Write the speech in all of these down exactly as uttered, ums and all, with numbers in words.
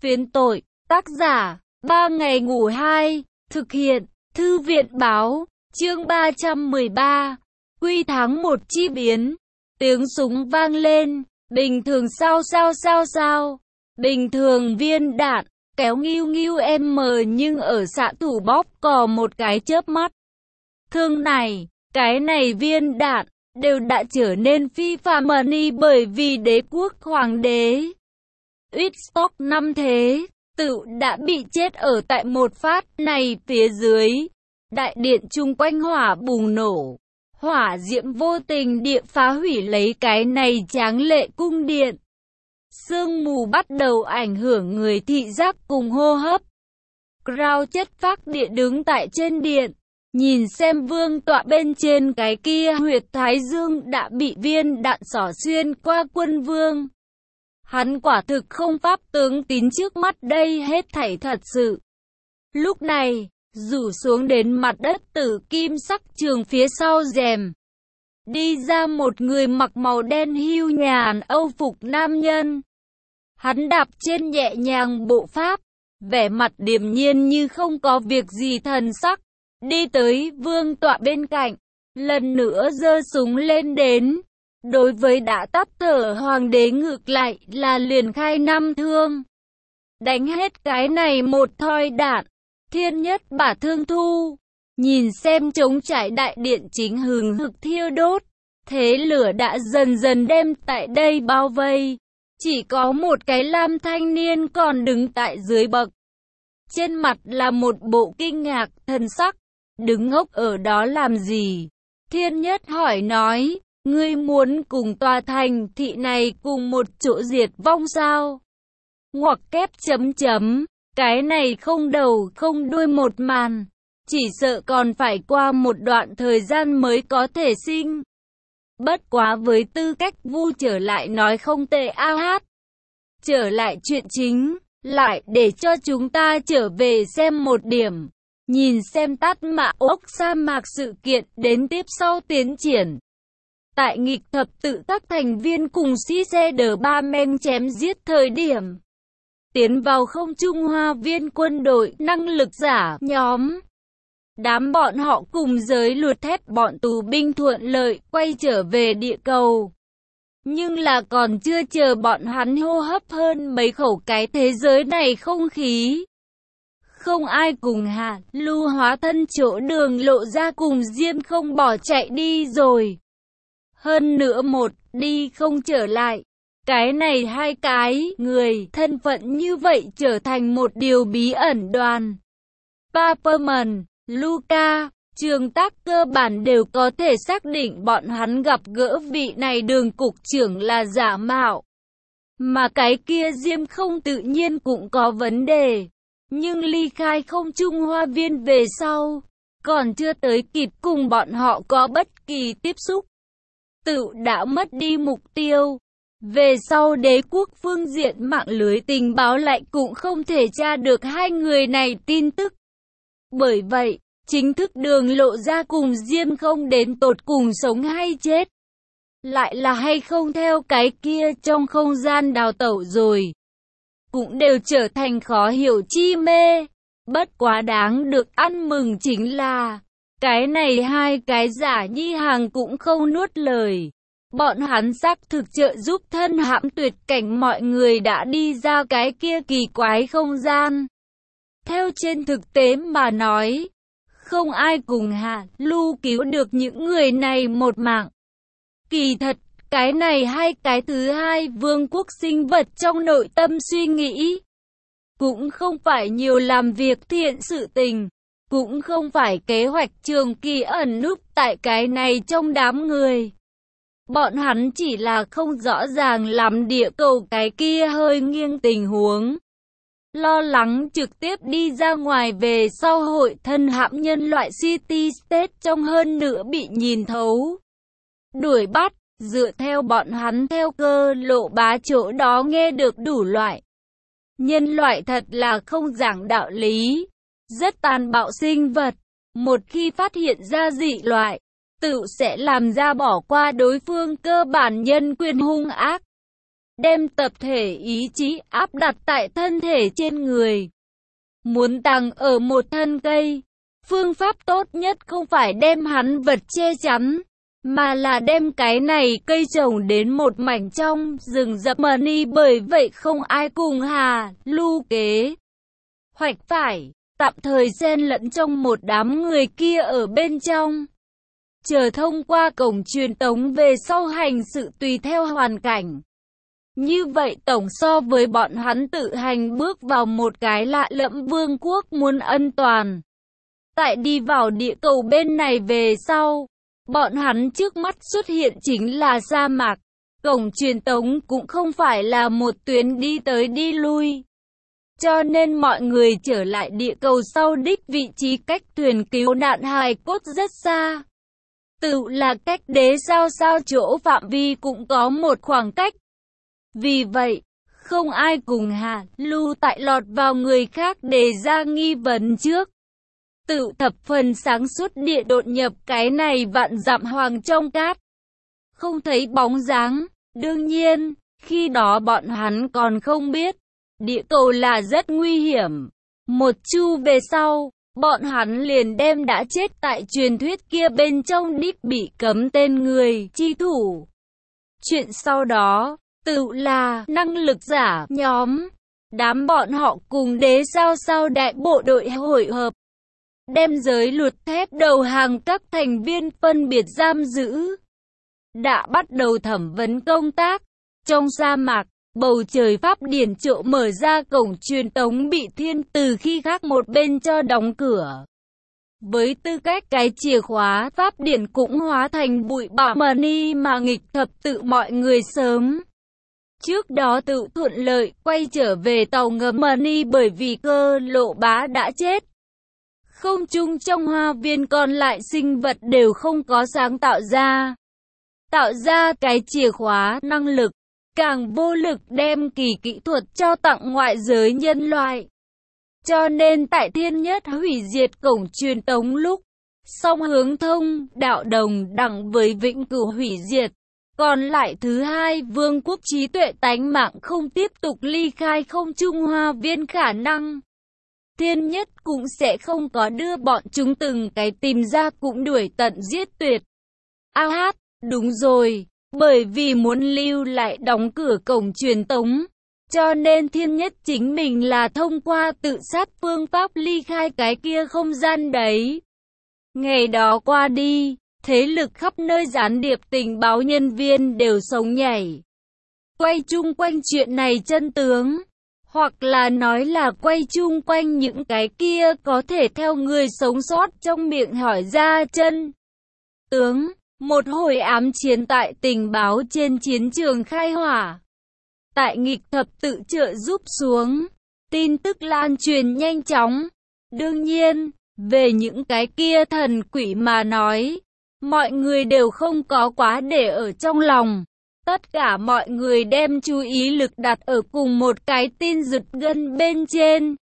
Phiến tội, tác giả, ba ngày ngủ hai, thực hiện, thư viện báo, chương ba trăm mười ba, quy tháng một chi biến, tiếng súng vang lên, bình thường sao sao sao sao, bình thường viên đạn, kéo nghiêu nghiêu em mờ nhưng ở xạ thủ bóp cò một cái chớp mắt. Thương này, cái này viên đạn, đều đã trở nên phi phàm money bởi vì đế quốc hoàng đế. Uystock năm thế, tự đã bị chết ở tại một phát này phía dưới. Đại điện chung quanh hỏa bùng nổ. Hỏa diễm vô tình địa phá hủy lấy cái này tráng lệ cung điện. Sương mù bắt đầu ảnh hưởng người thị giác cùng hô hấp. Crow chất phác địa đứng tại trên điện. Nhìn xem vương tọa bên trên cái kia huyệt thái dương đã bị viên đạn xỏ xuyên qua quân vương. Hắn quả thực không pháp tướng tín trước mắt đây hết thảy thật sự. Lúc này, rủ xuống đến mặt đất tử kim sắc trường phía sau rèm. Đi ra một người mặc màu đen hưu nhàn âu phục nam nhân. Hắn đạp trên nhẹ nhàng bộ pháp, vẻ mặt điềm nhiên như không có việc gì thần sắc. Đi tới vương tọa bên cạnh, lần nữa giơ súng lên đến. Đối với đã tắt thở hoàng đế ngược lại là liền khai năm thương. Đánh hết cái này một thoi đạn, thiên nhất bả thương thu. Nhìn xem trống trải đại điện chính hừng hực thiêu đốt. Thế lửa đã dần dần đem tại đây bao vây. Chỉ có một cái lam thanh niên còn đứng tại dưới bậc. Trên mặt là một bộ kinh ngạc thần sắc. Đứng ngốc ở đó làm gì? Thiên nhất hỏi nói. Ngươi muốn cùng tòa thành thị này cùng một chỗ diệt vong sao? Ngoặc kép chấm chấm. Cái này không đầu không đuôi một màn. Chỉ sợ còn phải qua một đoạn thời gian mới có thể sinh. Bất quá với tư cách vu trở lại nói không tệ a hát. Trở lại chuyện chính. Lại để cho chúng ta trở về xem một điểm. Nhìn xem tát mạ ốc sa mạc sự kiện đến tiếp sau tiến triển. Tại nghịch thập tự các thành viên cùng sĩ xe đờ ba men chém giết thời điểm. Tiến vào không trung hoa viên quân đội năng lực giả nhóm. Đám bọn họ cùng giới luật thép bọn tù binh thuận lợi quay trở về địa cầu. Nhưng là còn chưa chờ bọn hắn hô hấp hơn mấy khẩu cái thế giới này không khí. Không ai cùng hạ lưu hóa thân chỗ đường lộ ra cùng Diêm không bỏ chạy đi rồi. Hơn nữa một, đi không trở lại. Cái này hai cái, người, thân phận như vậy trở thành một điều bí ẩn đoàn. Paperman, Luca, Trường Tác cơ bản đều có thể xác định bọn hắn gặp gỡ vị này đường cục trưởng là giả mạo. Mà cái kia Diêm không tự nhiên cũng có vấn đề. Nhưng ly khai không trung hoa viên về sau, còn chưa tới kịp cùng bọn họ có bất kỳ tiếp xúc. Tự đã mất đi mục tiêu. Về sau đế quốc phương diện mạng lưới tình báo lại cũng không thể tra được hai người này tin tức. Bởi vậy, chính thức đường lộ ra cùng Diêm không đến tột cùng sống hay chết. Lại là hay không theo cái kia trong không gian đào tẩu rồi. Cũng đều trở thành khó hiểu chi mê. Bất quá đáng được ăn mừng chính là cái này hai cái giả nhi hàng cũng không nuốt lời. Bọn hắn xác thực trợ giúp thân hãm tuyệt cảnh mọi người đã đi ra cái kia kỳ quái không gian. Theo trên thực tế mà nói, không ai cùng hạ lưu cứu được những người này một mạng. Kỳ thật, cái này hai cái thứ hai vương quốc sinh vật trong nội tâm suy nghĩ. Cũng không phải nhiều làm việc thiện sự tình. Cũng không phải kế hoạch trường kỳ ẩn núp tại cái này trong đám người. Bọn hắn chỉ là không rõ ràng làm địa cầu cái kia hơi nghiêng tình huống. Lo lắng trực tiếp đi ra ngoài về sau hội thân hãm nhân loại City State trong hơn nữa bị nhìn thấu. Đuổi bắt, dựa theo bọn hắn theo cơ lộ bá chỗ đó nghe được đủ loại. Nhân loại thật là không giảng đạo lý. Rất tàn bạo sinh vật. Một khi phát hiện ra dị loại, tự sẽ làm ra bỏ qua đối phương cơ bản nhân quyền hung ác. đem tập thể ý chí áp đặt tại thân thể trên người. Muốn tăng ở một thân cây, phương pháp tốt nhất không phải đem hắn vật che chắn, mà là đem cái này cây trồng đến một mảnh trong rừng rậm mani. Bởi vậy không ai cùng Hà Lu kế hoạch phải tạm thời xen lẫn trong một đám người kia ở bên trong, chờ thông qua cổng truyền tống về sau hành sự tùy theo hoàn cảnh. Như vậy tổng so với bọn hắn tự hành bước vào một cái lạ lẫm vương quốc muốn ân toàn. Tại đi vào địa cầu bên này về sau, bọn hắn trước mắt xuất hiện chính là sa mạc. Cổng truyền tống cũng không phải là một tuyến đi tới đi lui. Cho nên mọi người trở lại địa cầu sau đích vị trí cách thuyền cứu nạn hài cốt rất xa. Tự là cách đế sao sao chỗ phạm vi cũng có một khoảng cách. Vì vậy, không ai cùng Hà Lu tại lọt vào người khác đề ra nghi vấn trước. Tự thập phần sáng suốt địa đột nhập cái này vạn dặm hoàng trong cát. Không thấy bóng dáng, đương nhiên, khi đó bọn hắn còn không biết, địa cầu là rất nguy hiểm. Một chu về sau, bọn hắn liền đem đã chết tại truyền thuyết kia bên trong đích bị cấm tên người chi thủ. Chuyện sau đó, tự là năng lực giả nhóm, đám bọn họ cùng đế sao sao đại bộ đội hội hợp, đem giới luật thép đầu hàng các thành viên phân biệt giam giữ. Đã bắt đầu thẩm vấn công tác. Trong sa mạc, bầu trời pháp điển trộ mở ra, cổng truyền tống bị thiên từ khi khác một bên cho đóng cửa. Với tư cách cái chìa khóa, pháp điển cũng hóa thành bụi bặm mani mà nghịch thập tự mọi người sớm trước đó tự thuận lợi quay trở về tàu ngầm mani bởi vì cơ lộ bá đã chết. Không chung trong hoa viên còn lại sinh vật đều không có sáng tạo ra. Tạo ra cái chìa khóa năng lực, càng vô lực đem kỳ kỹ thuật cho tặng ngoại giới nhân loại. Cho nên tại thiên nhất hủy diệt cổng truyền tống lúc, song hướng thông, đạo đồng đẳng với vĩnh cửu hủy diệt. Còn lại thứ hai vương quốc trí tuệ tánh mạng không tiếp tục ly khai không trung hoa viên khả năng. Thiên nhất cũng sẽ không có đưa bọn chúng từng cái tìm ra cũng đuổi tận giết tuyệt. A hát, đúng rồi, bởi vì muốn lưu lại đóng cửa cổng truyền tống, cho nên thiên nhất chính mình là thông qua tự sát phương pháp ly khai cái kia không gian đấy. Ngày đó qua đi, thế lực khắp nơi gián điệp tình báo nhân viên đều sống nhảy. Quay chung quanh chuyện này chân tướng. Hoặc là nói là quay chung quanh những cái kia có thể theo người sống sót trong miệng hỏi ra chân tướng. Một hồi ám chiến tại tình báo trên chiến trường khai hỏa. Tại nghịch thập tự trợ giúp xuống, tin tức lan truyền nhanh chóng. Đương nhiên, về những cái kia thần quỷ mà nói, mọi người đều không có quá để ở trong lòng. Tất cả mọi người đem chú ý lực đặt ở cùng một cái tin giật gân bên trên.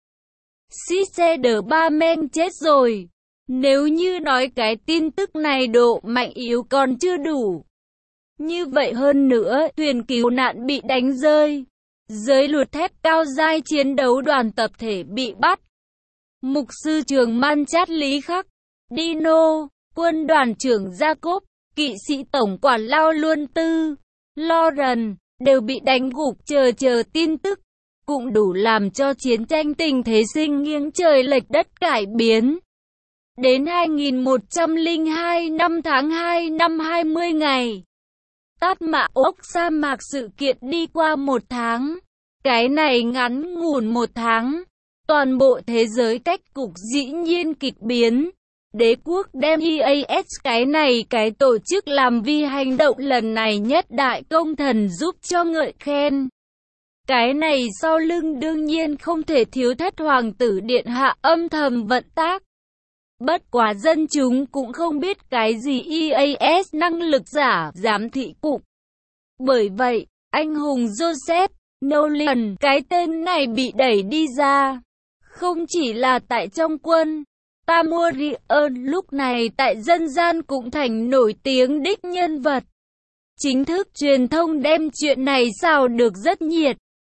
Sister ba men chết rồi. Nếu như nói cái tin tức này độ mạnh yếu còn chưa đủ. Như vậy hơn nữa, thuyền cứu nạn bị đánh rơi. Giới luật thép cao giai chiến đấu đoàn tập thể bị bắt. Mục sư trường Man Chát Lý Khắc, Dino, quân đoàn trưởng Jacob, kỵ sĩ tổng quản Lao Luân Tư, Lauren, đều bị đánh gục. Chờ chờ tin tức, cũng đủ làm cho chiến tranh tình thế sinh nghiêng trời lệch đất cải biến. Đến hai nghìn một trăm lẻ hai năm tháng hai năm hai mươi ngày, Tát Mạ ốc sa mạc sự kiện đi qua một tháng. Cái này ngắn ngủn một tháng, toàn bộ thế giới cách cục dĩ nhiên kịch biến. Đế quốc đem e a ét cái này cái tổ chức làm vì hành động lần này nhất đại công thần giúp cho ngợi khen. Cái này sau lưng đương nhiên không thể thiếu thất hoàng tử điện hạ âm thầm vận tác. Bất quá dân chúng cũng không biết cái gì e a ét năng lực giả giám thị cục. Bởi vậy, anh hùng Joseph Nolan, cái tên này bị đẩy đi ra. Không chỉ là tại trong quân, Tamurian lúc này tại dân gian cũng thành nổi tiếng đích nhân vật. Chính thức truyền thông đem chuyện này xào được rất nhiệt.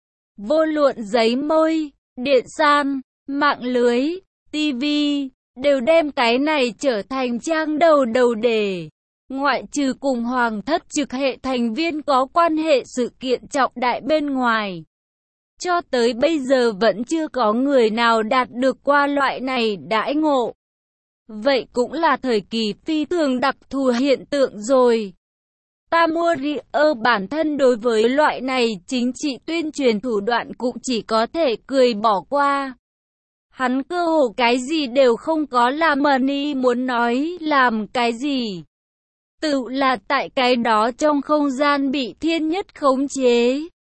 Vô luận giấy môi, điện san, mạng lưới, ti vi, đều đem cái này trở thành trang đầu đầu đề. Ngoại trừ cùng hoàng thất trực hệ thành viên có quan hệ sự kiện trọng đại bên ngoài. Cho tới bây giờ vẫn chưa có người nào đạt được qua loại này đãi ngộ. Vậy cũng là thời kỳ phi thường đặc thù hiện tượng rồi. Tamurier bản thân đối với loại này chính trị tuyên truyền thủ đoạn cũng chỉ có thể cười bỏ qua. Hắn cơ hồ cái gì đều không có làm Mani muốn nói làm cái gì. Tự là tại cái đó trong không gian bị thiên nhất khống chế.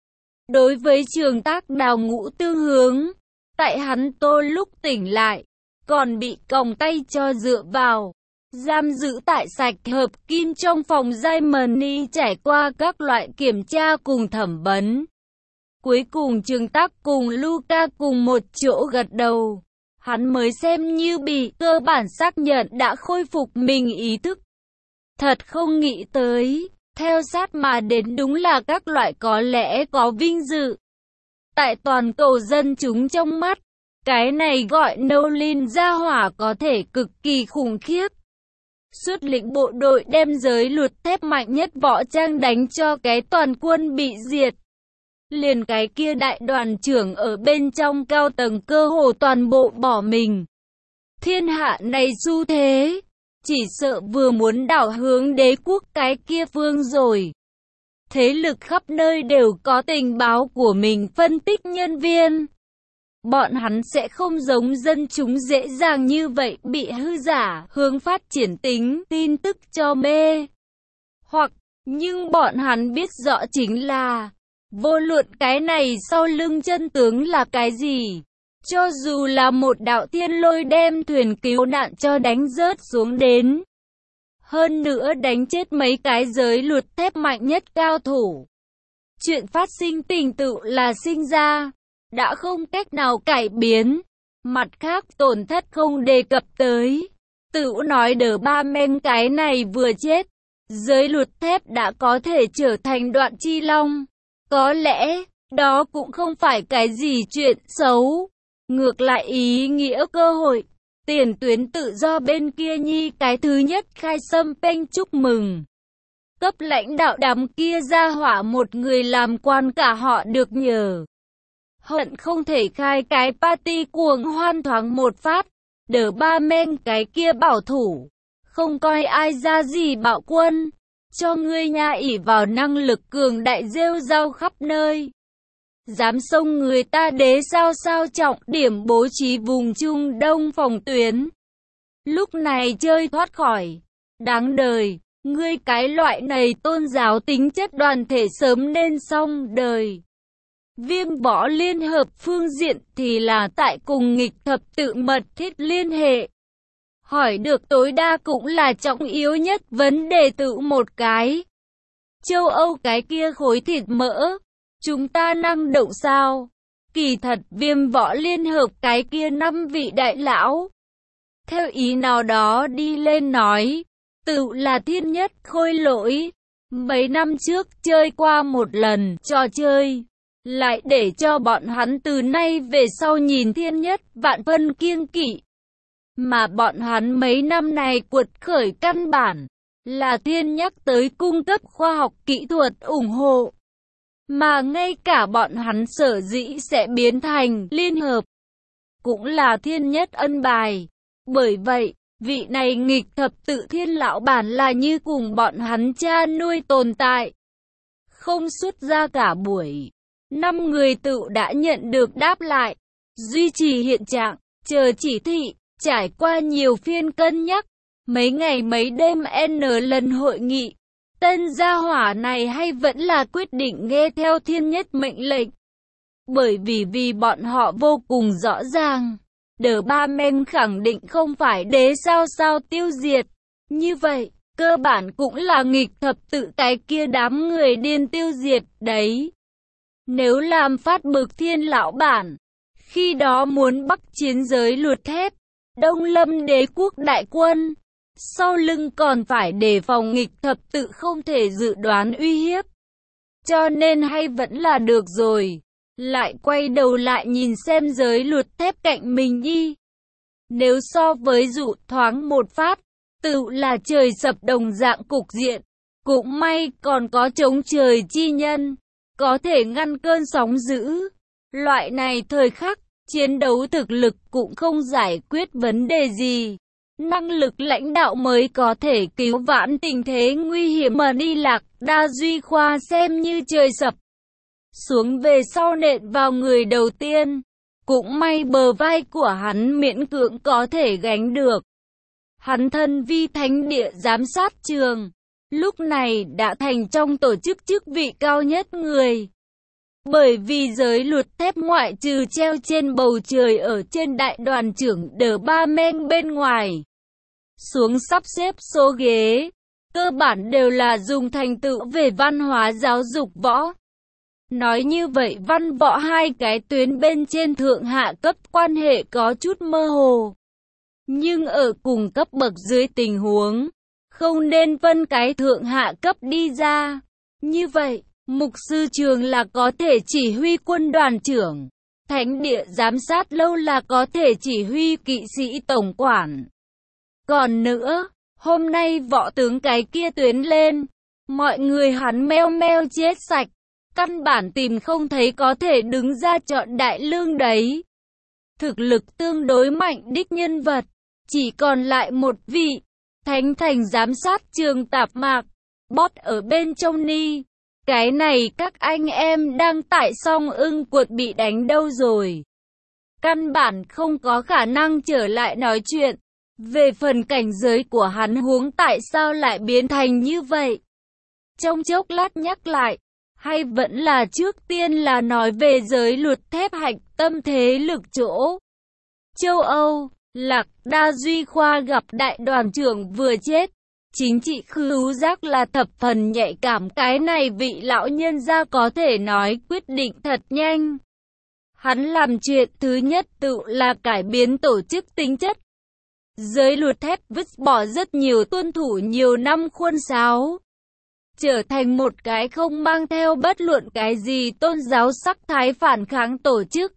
Đối với trường tác đào ngũ tương hướng, tại hắn tô lúc tỉnh lại, còn bị còng tay cho dựa vào. Giam giữ tại sạch hợp kim trong phòng Germany trải qua các loại kiểm tra cùng thẩm vấn. Cuối cùng trường tác cùng Luca cùng một chỗ gật đầu. Hắn mới xem như bị cơ bản xác nhận đã khôi phục mình ý thức. Thật không nghĩ tới, theo sát mà đến đúng là các loại có lẽ có vinh dự. Tại toàn cầu dân chúng trong mắt, cái này gọi Nolan gia hỏa có thể cực kỳ khủng khiếp. Xuất lĩnh bộ đội đem giới luật thép mạnh nhất võ trang đánh cho cái toàn quân bị diệt. Liền cái kia đại đoàn trưởng ở bên trong cao tầng cơ hồ toàn bộ bỏ mình. Thiên hạ này xu thế, chỉ sợ vừa muốn đảo hướng đế quốc cái kia phương rồi. Thế lực khắp nơi đều có tình báo của mình phân tích nhân viên. Bọn hắn sẽ không giống dân chúng dễ dàng như vậy bị hư giả hướng phát triển tính tin tức cho mê. Hoặc, nhưng bọn hắn biết rõ chính là, vô luận cái này sau lưng chân tướng là cái gì. Cho dù là một đạo thiên lôi đem thuyền cứu nạn cho đánh rớt xuống đến. Hơn nữa đánh chết mấy cái giới luật thép mạnh nhất cao thủ. Chuyện phát sinh tình tự là sinh ra. Đã không cách nào cải biến. Mặt khác tổn thất không đề cập tới. Tự nói đờ ba men cái này vừa chết. Giới luật thép đã có thể trở thành đoạn chi long. Có lẽ, đó cũng không phải cái gì chuyện xấu. Ngược lại ý nghĩa cơ hội. Tiền tuyến tự do bên kia nhi cái thứ nhất khai xâm pênh chúc mừng. Cấp lãnh đạo đám kia ra hỏa một người làm quan cả họ được nhờ. Hận không thể khai cái party cuồng hoan thoáng một phát. Đờ ba men cái kia bảo thủ. Không coi ai ra gì bạo quân. Cho ngươi nha ỷ vào năng lực cường đại rêu rao khắp nơi. Dám xông người ta đế sao sao trọng điểm bố trí vùng Trung Đông phòng tuyến. Lúc này chơi thoát khỏi. Đáng đời, ngươi cái loại này tôn giáo tính chất đoàn thể sớm nên xong đời. Viêm võ liên hợp phương diện thì là tại cùng nghịch thập tự mật thiết liên hệ. Hỏi được tối đa cũng là trọng yếu nhất vấn đề tự một cái. Châu Âu cái kia khối thịt mỡ. Chúng ta năng động sao? Kỳ thật viêm võ liên hợp cái kia năm vị đại lão. Theo ý nào đó đi lên nói. Tự là thiên nhất khôi lỗi. Mấy năm trước chơi qua một lần trò chơi. Lại để cho bọn hắn từ nay về sau nhìn thiên nhất vạn phân kiêng kỵ. Mà bọn hắn mấy năm này cuột khởi căn bản. Là thiên nhắc tới cung cấp khoa học kỹ thuật ủng hộ. Mà ngay cả bọn hắn sở dĩ sẽ biến thành liên hợp. Cũng là thiên nhất ân bài. Bởi vậy, vị này nghịch thập tự thiên lão bản là như cùng bọn hắn cha nuôi tồn tại. Không xuất ra cả buổi. Năm người tự đã nhận được đáp lại. Duy trì hiện trạng, chờ chỉ thị, trải qua nhiều phiên cân nhắc. Mấy ngày mấy đêm N lần hội nghị. Tên gia hỏa này hay vẫn là quyết định nghe theo thiên nhất mệnh lệnh. Bởi vì vì bọn họ vô cùng rõ ràng. Đờ ba men khẳng định không phải đế sao sao tiêu diệt. Như vậy, cơ bản cũng là nghịch thập tự cái kia đám người điên tiêu diệt đấy. Nếu làm phát bực thiên lão bản, khi đó muốn bắc chiến giới luật thép, Đông Lâm đế quốc đại quân, sau lưng còn phải đề phòng nghịch thập tự không thể dự đoán uy hiếp. Cho nên hay vẫn là được rồi. Lại quay đầu lại nhìn xem giới luật thép cạnh mình đi. Nếu so với dụ thoáng một phát, tự là trời sập đồng dạng cục diện. Cũng may còn có chống trời chi nhân, có thể ngăn cơn sóng dữ. Loại này thời khắc, chiến đấu thực lực cũng không giải quyết vấn đề gì. Năng lực lãnh đạo mới có thể cứu vãn tình thế nguy hiểm mà đi Lạc Đa Duy Khoa xem như trời sập. Xuống về sau nện vào người đầu tiên. Cũng may bờ vai của hắn miễn cưỡng có thể gánh được. Hắn thân vi thánh địa giám sát trường. Lúc này đã thành trong tổ chức chức vị cao nhất người. Bởi vì giới luật thép ngoại trừ treo trên bầu trời ở trên đại đoàn trưởng đờ ba men bên ngoài. Xuống sắp xếp số ghế. Cơ bản đều là dùng thành tựu về văn hóa giáo dục võ. Nói như vậy văn võ hai cái tuyến bên trên thượng hạ cấp quan hệ có chút mơ hồ. Nhưng ở cùng cấp bậc dưới tình huống, không nên phân cái thượng hạ cấp đi ra. Như vậy, mục sư trường là có thể chỉ huy quân đoàn trưởng, thánh địa giám sát lâu là có thể chỉ huy kỵ sĩ tổng quản. Còn nữa, hôm nay võ tướng cái kia tuyến lên, mọi người hắn meo meo chết sạch. Căn bản tìm không thấy có thể đứng ra chọn đại lương đấy. Thực lực tương đối mạnh đích nhân vật, chỉ còn lại một vị, thánh thành giám sát trường tạp mạc, bót ở bên trong ni. Cái này các anh em đang tại song ưng quật bị đánh đâu rồi. Căn bản không có khả năng trở lại nói chuyện. Về phần cảnh giới của hắn huống tại sao lại biến thành như vậy. Trong chốc lát nhắc lại. Hay vẫn là trước tiên là nói về giới luật thép hạch tâm thế lực chỗ. Châu Âu, Lạc Đa Duy Khoa gặp đại đoàn trưởng vừa chết. Chính trị khứu giác là thập phần nhạy cảm, cái này vị lão nhân gia có thể nói quyết định thật nhanh. Hắn làm chuyện thứ nhất tự là cải biến tổ chức tính chất. Giới luật thép vứt bỏ rất nhiều tuân thủ nhiều năm khuôn sáo. Trở thành một cái không mang theo bất luận cái gì tôn giáo sắc thái phản kháng tổ chức.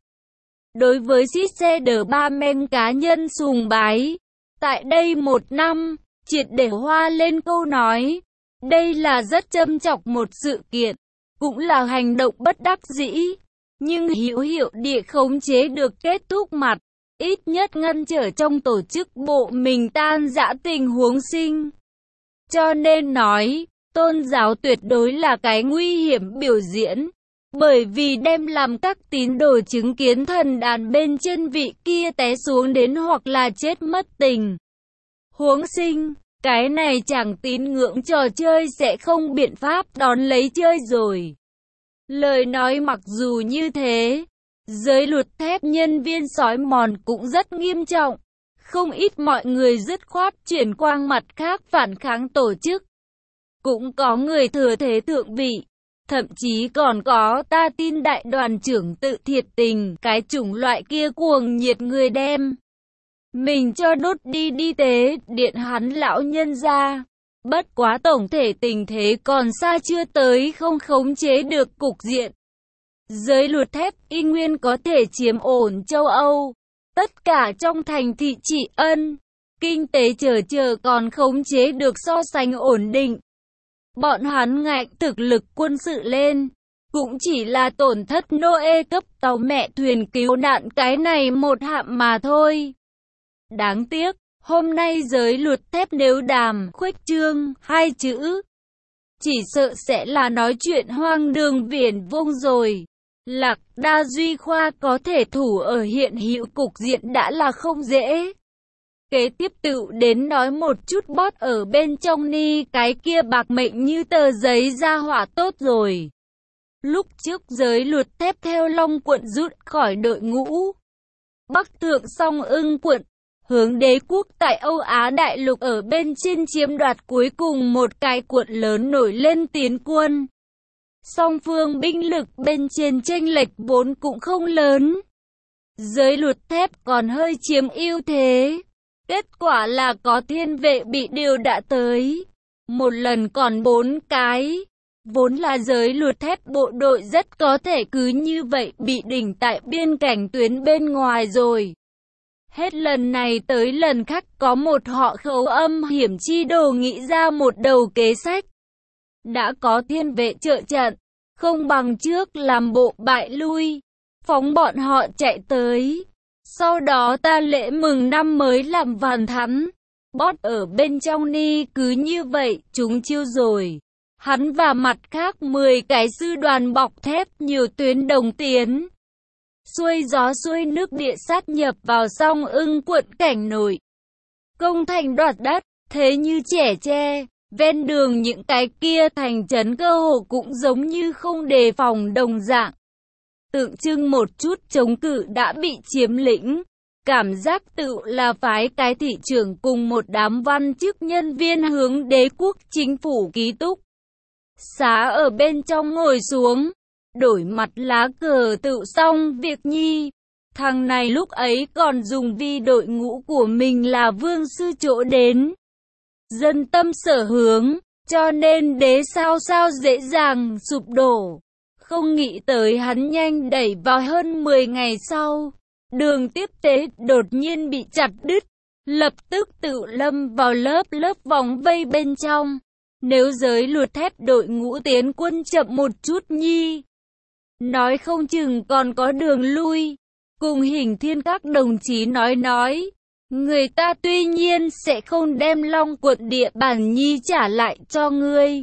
Đối với Cisse de ba men cá nhân sùng bái, tại đây một năm, triệt để hoa lên câu nói, đây là rất châm chọc một sự kiện, cũng là hành động bất đắc dĩ, nhưng hữu hiệu địa khống chế được kết thúc mặt, ít nhất ngăn trở trong tổ chức bộ mình tan rã tình huống sinh. Cho nên nói, tôn giáo tuyệt đối là cái nguy hiểm biểu diễn, bởi vì đem làm các tín đồ chứng kiến thần đàn bên trên vị kia té xuống đến hoặc là chết mất tình. Huống sinh, cái này chẳng tín ngưỡng trò chơi sẽ không biện pháp đón lấy chơi rồi. Lời nói mặc dù như thế, giới luật thép nhân viên sói mòn cũng rất nghiêm trọng. Không ít mọi người dứt khoát chuyển quang mặt khác phản kháng tổ chức. Cũng có người thừa thế thượng vị, thậm chí còn có ta tin đại đoàn trưởng tự thiệt tình, cái chủng loại kia cuồng nhiệt người đem mình cho đốt đi đi tế điện hắn lão nhân ra. Bất quá tổng thể tình thế còn xa chưa tới không khống chế được cục diện. Giới luật thép y nguyên có thể chiếm ổn châu Âu, tất cả trong thành thị trị ân, kinh tế chờ chờ còn khống chế được so sánh ổn định. Bọn hắn ngạnh thực lực quân sự lên, cũng chỉ là tổn thất Noe cấp tàu mẹ thuyền cứu nạn cái này một hạm mà thôi. Đáng tiếc, hôm nay giới luật thép nếu đàm khuếch trương hai chữ, chỉ sợ sẽ là nói chuyện hoang đường viển vông rồi. Lạc Đa Duy Khoa có thể thủ ở hiện hữu cục diện đã là không dễ. Kế tiếp tự đến nói một chút bót ở bên trong ni cái kia bạc mệnh như tờ giấy ra hỏa tốt rồi. Lúc trước giới luật thép theo Long quận rút khỏi đội ngũ. Bắc thượng song ưng quận, hướng đế quốc tại Âu Á đại lục ở bên trên chiếm đoạt cuối cùng một cái quận lớn nổi lên tiến quân. Song phương binh lực bên trên chênh lệch vốn cũng không lớn. Giới luật thép còn hơi chiếm ưu thế. Kết quả là có thiên vệ bị điều đã tới. Một lần còn bốn cái. Vốn là giới luật thép bộ đội rất có thể cứ như vậy bị đỉnh tại biên cảnh tuyến bên ngoài rồi. Hết lần này tới lần khác có một họ khấu âm hiểm chi đồ nghĩ ra một đầu kế sách. Đã có thiên vệ trợ trận, không bằng trước làm bộ bại lui, phóng bọn họ chạy tới. Sau đó ta lễ mừng năm mới làm vàn thắn. Bót ở bên trong ni cứ như vậy, chúng chiêu rồi. Hắn và mặt khác mười cái sư đoàn bọc thép nhiều tuyến đồng tiến. Xuôi gió xuôi nước địa sát nhập vào Song Ưng quận cảnh nổi. Công thành đoạt đất, thế như trẻ tre. Ven đường những cái kia thành trấn cơ hồ cũng giống như không đề phòng đồng dạng. Tượng trưng một chút chống cự đã bị chiếm lĩnh. Cảm giác tự là phái cái thị trưởng cùng một đám văn chức nhân viên hướng đế quốc chính phủ ký túc xá ở bên trong ngồi xuống, đổi mặt lá cờ tự xong việc nhi. Thằng này lúc ấy còn dùng vi đội ngũ của mình là vương sư chỗ đến. Dân tâm sở hướng, cho nên đế sao sao dễ dàng sụp đổ. Không nghĩ tới hắn nhanh đẩy vào hơn mười ngày sau. Đường tiếp tế đột nhiên bị chặt đứt, lập tức tự lâm vào lớp lớp vòng vây bên trong. Nếu giới luật thép đội ngũ tiến quân chậm một chút nhi, nói không chừng còn có đường lui. Cùng Hình Thiên các đồng chí nói nói, người ta tuy nhiên sẽ không đem Long quận địa bàn nhi trả lại cho ngươi.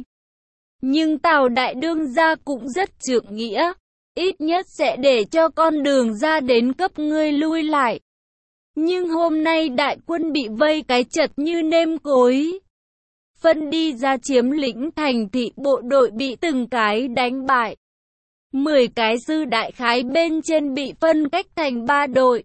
Nhưng Tào Đại Đương gia cũng rất trượng nghĩa. Ít nhất sẽ để cho con đường ra đến cấp ngươi lui lại. Nhưng hôm nay đại quân bị vây cái chật như nêm cối. Phân đi ra chiếm lĩnh thành thị bộ đội bị từng cái đánh bại. Mười cái sư đại khái bên trên bị phân cách thành ba đội.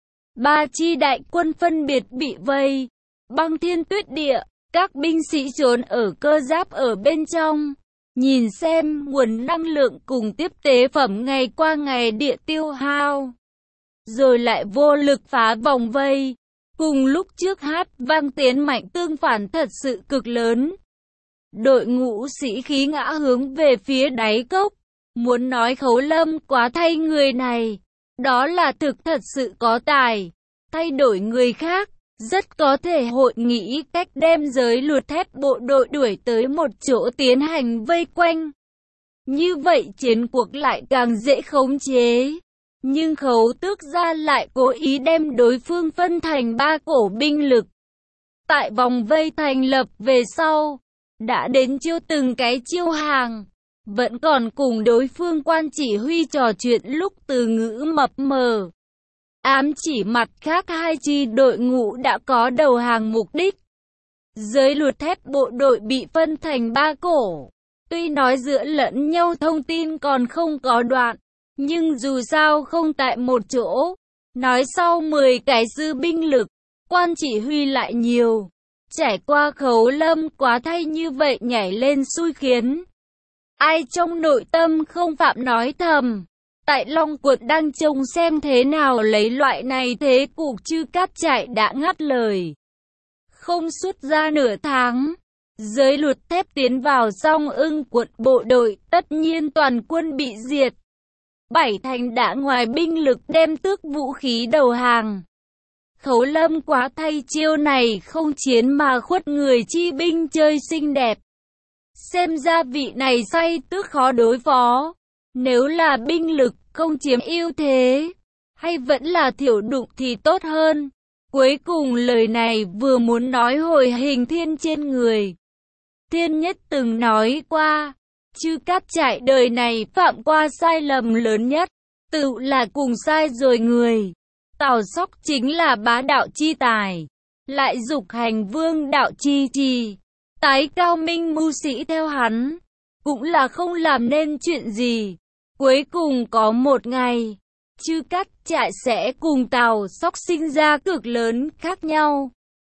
Ba chi đại quân phân biệt bị vây. Băng thiên tuyết địa, các binh sĩ trốn ở cơ giáp ở bên trong. Nhìn xem nguồn năng lượng cùng tiếp tế phẩm ngày qua ngày địa tiêu hao. Rồi lại vô lực phá vòng vây. Cùng lúc trước hát vang tiến mạnh tương phản thật sự cực lớn. Đội ngũ sĩ khí ngã hướng về phía đáy cốc. Muốn nói Khấu Lâm quá thay người này. Đó là thực thật sự có tài. Thay đổi người khác. Rất có thể hội nghĩ cách đem giới luật thép bộ đội đuổi tới một chỗ tiến hành vây quanh. Như vậy chiến cuộc lại càng dễ khống chế. Nhưng Khấu Tước gia lại cố ý đem đối phương phân thành ba cổ binh lực. Tại vòng vây thành lập về sau, đã đến chiêu từng cái chiêu hàng. Vẫn còn cùng đối phương quan chỉ huy trò chuyện lúc từ ngữ mập mờ. Ám chỉ mặt khác hai chi đội ngũ đã có đầu hàng mục đích. Giới luật thép bộ đội bị phân thành ba cổ. Tuy nói giữa lẫn nhau thông tin còn không có đoạn, nhưng dù sao không tại một chỗ. Nói sau mười cái dư binh lực, quan chỉ huy lại nhiều. Trải qua Khấu Lâm quá thay như vậy nhảy lên xui khiến. Ai trong nội tâm không phạm nói thầm. Tại Long quận đang trông xem thế nào lấy loại này thế cục Chư Cát Trại đã ngắt lời. Không xuất ra nửa tháng, giới luật thép tiến vào Song Ưng quận bộ đội, tất nhiên toàn quân bị diệt. Bảy thành đã ngoài binh lực đem tước vũ khí đầu hàng. Khấu Lâm quá thay chiêu này không chiến mà khuất người chi binh chơi xinh đẹp. Xem ra vị này say tước khó đối phó. Nếu là binh lực không chiếm ưu thế, hay vẫn là thiểu đụng thì tốt hơn. Cuối cùng lời này vừa muốn nói hồi Hình Thiên trên người. Thiên Nhất từng nói qua, Chư Cát Trại đời này phạm qua sai lầm lớn nhất, tự là cùng sai rồi người. Tào Sóc chính là bá đạo chi tài, lại dục hành vương đạo chi trì. Tái cao minh mưu sĩ theo hắn, cũng là không làm nên chuyện gì. Cuối cùng có một ngày, Chư Cát Trại sẽ cùng Tào Sóc sinh ra cực lớn khác nhau.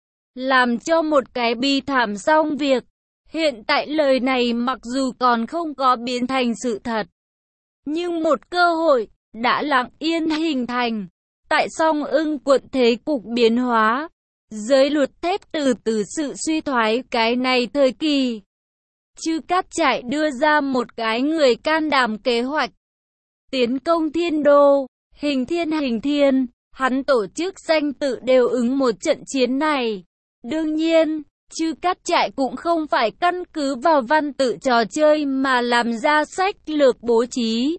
Làm cho một cái bi thảm xong việc. Hiện tại lời này mặc dù còn không có biến thành sự thật, nhưng một cơ hội đã lặng yên hình thành. Tại Song Ưng quận thế cục biến hóa, giới luật thép từ từ sự suy thoái cái này thời kỳ. Chư Cát Trại đưa ra một cái người can đảm kế hoạch tiến công Thiên Đô, Hình Thiên Hình Thiên, hắn tổ chức danh tự đều ứng một trận chiến này. Đương nhiên, Chư Cát Trại cũng không phải căn cứ vào văn tự trò chơi mà làm ra sách lược bố trí.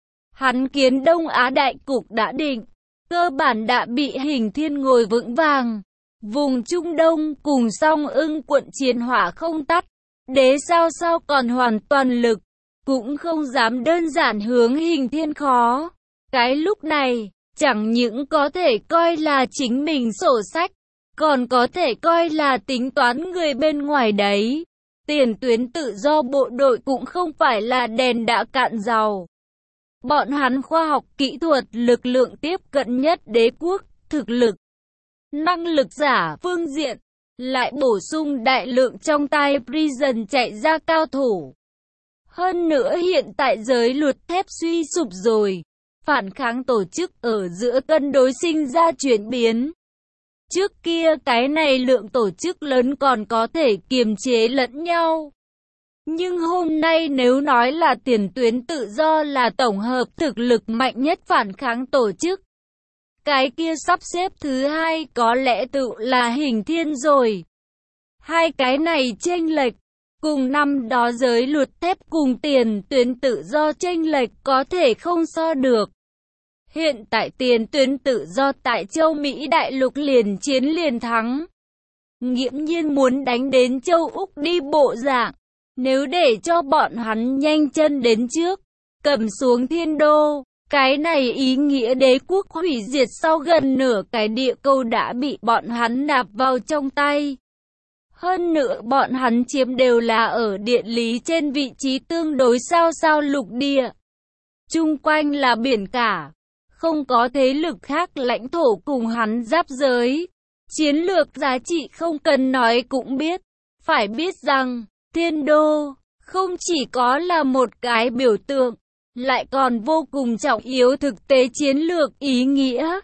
Hắn kiến Đông Á đại cục đã định, cơ bản đã bị Hình Thiên ngồi vững vàng. Vùng Trung Đông cùng Song Ưng quận chiến hỏa không tắt, đế sao sao còn hoàn toàn lực, cũng không dám đơn giản hướng Hình Thiên khó. Cái lúc này, chẳng những có thể coi là chính mình sổ sách, còn có thể coi là tính toán người bên ngoài đấy. Tiền tuyến tự do bộ đội cũng không phải là đèn đã cạn dầu. Bọn hắn khoa học kỹ thuật lực lượng tiếp cận nhất đế quốc, thực lực, năng lực giả phương diện, lại bổ sung đại lượng trong tay prison chạy ra cao thủ. Hơn nữa hiện tại giới luật thép suy sụp rồi, phản kháng tổ chức ở giữa cân đối sinh ra chuyển biến. Trước kia cái này lượng tổ chức lớn còn có thể kiềm chế lẫn nhau. Nhưng hôm nay nếu nói là tiền tuyến tự do là tổng hợp thực lực mạnh nhất phản kháng tổ chức, cái kia sắp xếp thứ hai có lẽ tự là Hình Thiên rồi. Hai cái này chênh lệch, cùng năm đó giới luật thép cùng tiền tuyến tự do chênh lệch có thể không so được. Hiện tại tiền tuyến tự do tại châu Mỹ đại lục liền chiến liền thắng. Nghiễm nhiên muốn đánh đến châu Úc đi bộ dạng. Nếu để cho bọn hắn nhanh chân đến trước, cầm xuống Thiên Đô, cái này ý nghĩa đế quốc hủy diệt sau gần nửa cái địa cầu đã bị bọn hắn nạp vào trong tay. Hơn nữa bọn hắn chiếm đều là ở địa lý trên vị trí tương đối sao sao lục địa. Chung quanh là biển cả, không có thế lực khác lãnh thổ cùng hắn giáp giới. Chiến lược giá trị không cần nói cũng biết, phải biết rằng Thiên Đô không chỉ có là một cái biểu tượng, lại còn vô cùng trọng yếu thực tế chiến lược ý nghĩa.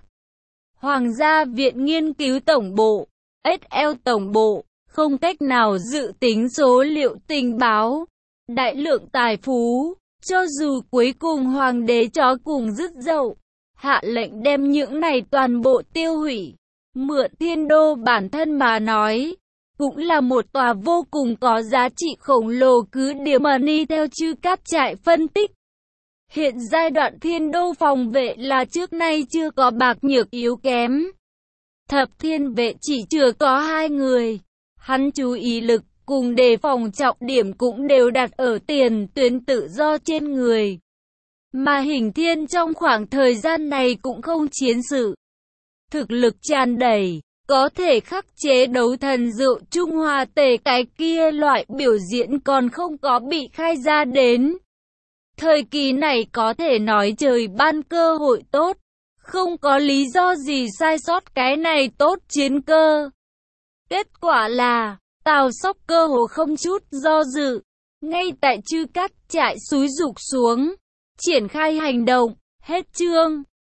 Hoàng gia Viện Nghiên cứu Tổng bộ, ét lờ Tổng bộ, không cách nào dự tính số liệu tình báo, đại lượng tài phú, cho dù cuối cùng hoàng đế chó cùng dứt dậu, hạ lệnh đem những này toàn bộ tiêu hủy. Mượn Thiên Đô bản thân mà nói, cũng là một tòa vô cùng có giá trị khổng lồ cứ điểm money theo Chư Cát Trại phân tích. Hiện giai đoạn Thiên Đô phòng vệ là trước nay chưa có bạc nhược yếu kém. Thập Thiên vệ chỉ chưa có hai người. Hắn chú ý lực cùng đề phòng trọng điểm cũng đều đặt ở tiền tuyến tự do trên người. Mà Hình Thiên trong khoảng thời gian này cũng không chiến sự. Thực lực tràn đầy, có thể khắc chế đấu thần rượu Trung Hoa tề cái kia loại biểu diễn còn không có bị khai ra đến. Thời kỳ này có thể nói trời ban cơ hội tốt, không có lý do gì sai sót cái này tốt chiến cơ. Kết quả là, Tào Sóc cơ hồ không chút do dự, ngay tại Chư Cát Trại xúi giục xuống, triển khai hành động, hết chương.